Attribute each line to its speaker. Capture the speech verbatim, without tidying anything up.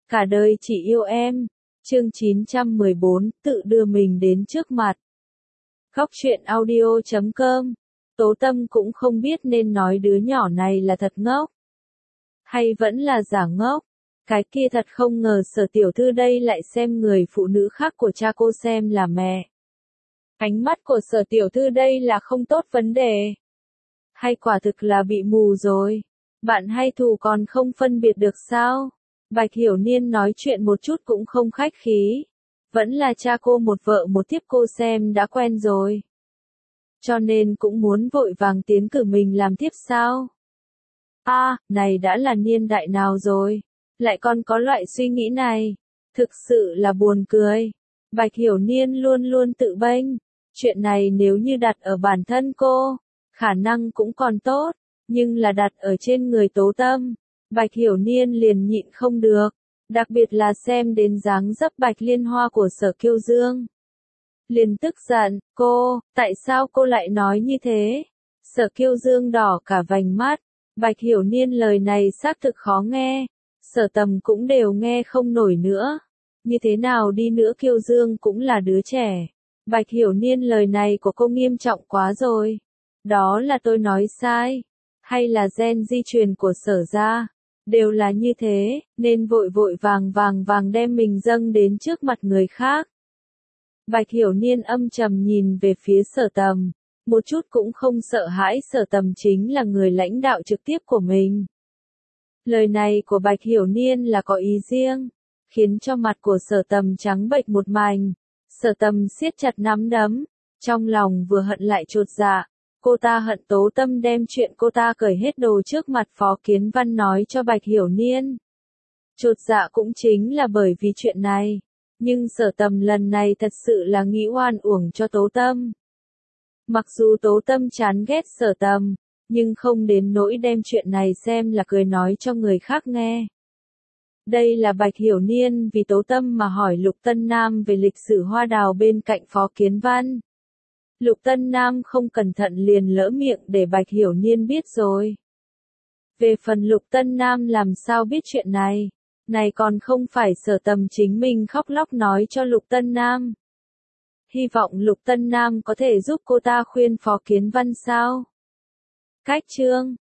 Speaker 1: Cả đời chỉ yêu em. Chương chín trăm mười bốn, tự đưa mình đến trước mặt. Góc truyện audio chấm com. Tố Tâm cũng không biết nên nói đứa nhỏ này là thật ngốc, hay vẫn là giả ngốc. Cái kia thật không ngờ Sở tiểu thư đây lại xem người phụ nữ khác của cha cô xem là mẹ. Ánh mắt của Sở tiểu thư đây là không tốt vấn đề. Hay quả thực là bị mù rồi. Bạn hay thù còn không phân biệt được sao? Bạch Hiểu Niên nói chuyện một chút cũng không khách khí. Vẫn là cha cô một vợ một thiếp cô xem đã quen rồi. Cho nên cũng muốn vội vàng tiến cử mình làm thiếp sao? A, à, này đã là niên đại nào rồi? Lại còn có loại suy nghĩ này. Thực sự là buồn cười. Bạch Hiểu Niên luôn luôn tự bênh. Chuyện này nếu như đặt ở bản thân cô, khả năng cũng còn tốt. Nhưng là đặt ở trên người Tố Tâm, Bạch Hiểu Niên liền nhịn không được. Đặc biệt là xem đến dáng dấp Bạch Liên Hoa của Sở Kiêu Dương. Liền tức giận, cô, tại sao cô lại nói như thế? Sở Kiêu Dương đỏ cả vành mắt. Bạch Hiểu Niên lời này xác thực khó nghe. Sở Tầm cũng đều nghe không nổi nữa. Như thế nào đi nữa Kiêu Dương cũng là đứa trẻ. Bạch Hiểu Niên lời này của cô nghiêm trọng quá rồi. Đó là tôi nói sai. Hay là gen di truyền của Sở gia. Đều là như thế, nên vội vội vàng vàng vàng đem mình dâng đến trước mặt người khác. Bạch Hiểu Niên âm trầm nhìn về phía Sở Tầm. Một chút cũng không sợ hãi Sở Tầm chính là người lãnh đạo trực tiếp của mình. Lời này của Bạch Hiểu Niên là có ý riêng, khiến cho mặt của Sở Tầm trắng bệch một mảnh. Sở Tầm siết chặt nắm đấm, trong lòng vừa hận lại chột dạ. Cô ta hận Tố Tâm đem chuyện cô ta cởi hết đồ trước mặt Phó Kiến Văn nói cho Bạch Hiểu Niên. Chột dạ cũng chính là bởi vì chuyện này. Nhưng Sở Tầm lần này thật sự là nghĩ oan uổng cho Tố Tâm. Mặc dù Tố Tâm chán ghét Sở Tầm, nhưng không đến nỗi đem chuyện này xem là cười nói cho người khác nghe. Đây là Bạch Hiểu Niên vì Tố Tâm mà hỏi Lục Tân Nam về lịch sử hoa đào bên cạnh Phó Kiến Văn. Lục Tân Nam không cẩn thận liền lỡ miệng để Bạch Hiểu Niên biết rồi. Về phần Lục Tân Nam làm sao biết chuyện này, này còn không phải Sở Tầm chính mình khóc lóc nói cho Lục Tân Nam. Hy vọng Lục Tân Nam có thể giúp cô ta khuyên Phó Kiến Văn sao. Cách chương